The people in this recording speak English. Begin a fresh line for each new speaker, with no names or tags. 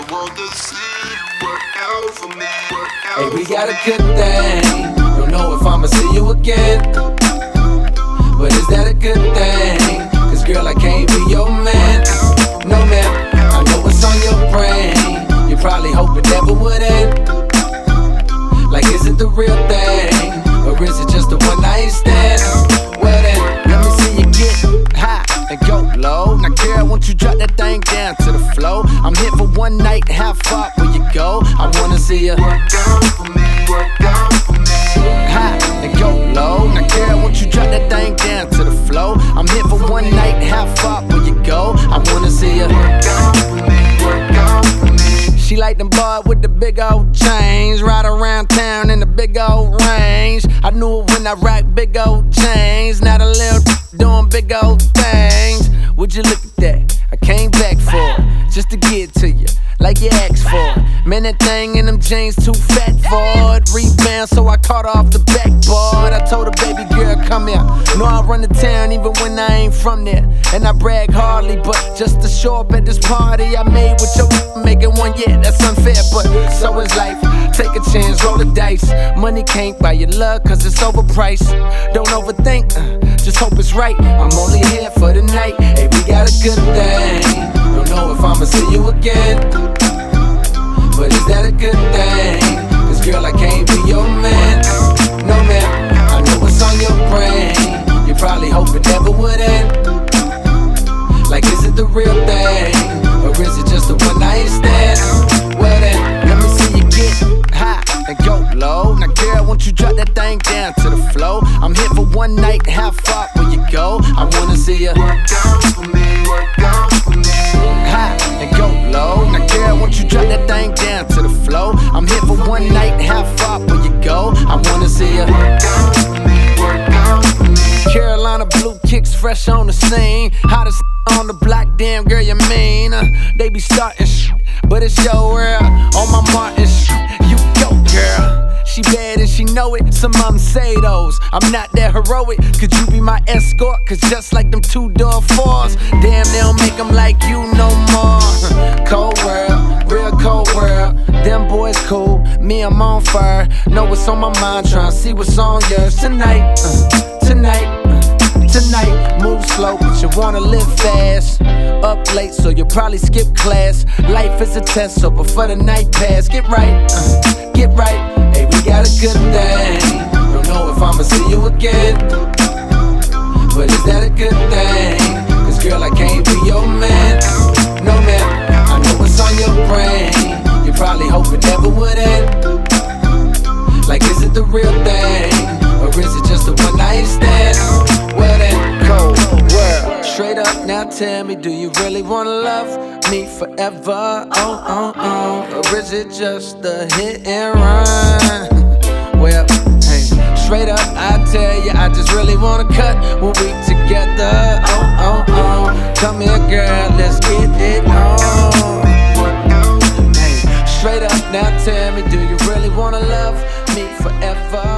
wanna see you work out for me.
Hey, we got a good thing. Don't know if I'ma see you again, but is that a good thing? Cause girl, I can't be your man. No man, I know what's on your brain. You probably hope it never would end. Like, is it the real thing? Or is it just a one night stand? Well then, let me see you get high and go low. Now girl, won't you drop that thing down to the floor? I'm here for one night, how far will you go? I wanna see you
work out for me, work out for me.
High and go low. Now girl, won't you drop that thing down to the floor? I'm here for one night, how far will you go? I wanna see you
work out for me, work out for me.
She like them boys with the big old chains, ride around town in the big old range. I knew it when I rock big old chains. Now the little doing big old things. Would you look at that? I came back for it, just to get to you, like you asked for it. Man, that thing in them jeans too fat for it. Rebound, so I caught her off the backboard. I told her, baby girl, come here. Know I run the town even when I ain't from there. And I brag hardly, but just to show up at this party I made with your making one, yeah, that's unfair, but so is life. Take a chance, roll the dice. Money can't buy your love, cause it's overpriced. Don't overthink, just hope it's right. I'm only here for the night. Hey, we got a good thing. Don't know if I'ma see you again, but is that a good thing? Cause girl, I can't be your man. No man, I know what's on your brain. You probably hope it never would end. Like, is it the real thing? Or is it just a one night stand? Well then, let me see you get high and go low. Now girl, won't you drop that thing down to the floor? I'm here for one night, how far will you go? I wanna see you
work out for me, work out for me.
High and go low. Now girl, won't you drop that thing down to the floor? I'm here for one night, how far will you go? I wanna see you
work out for me, work out for me.
Carolina blue kicks fresh on the scene. Hottest on the block, damn girl, you mean? They be starting but it's your world. On my Martin you go, girl. She bad and she know it, some of them say those. I'm not that heroic, could you be my escort? Cause just like them two-door fours, damn, they don't make them like you no more. Cold world, real cold world. Them boys cool, me I'm on fire. Know what's on my mind, tryna see what's on yours. Tonight, tonight, move slow, but you wanna live fast. Up late, so you'll probably skip class. Life is a test, so before the night pass, get right, get right. Hey, we got a good thing. Don't know if I'ma see you again, but is that a good thing? Cause girl, I can't be your man. No man, I know what's on your brain. You probably hope it never would end. Like, is it the real thing? Or is it just a one night stand? Well then, cold world. Straight up, now tell me, do you really wanna love me forever? Or is it just a hit and run? Well, hey, straight up, I tell you, I just really wanna cut when we together. Come here, girl, let's get it on. Hey, straight up, now tell me, do you really wanna love me forever?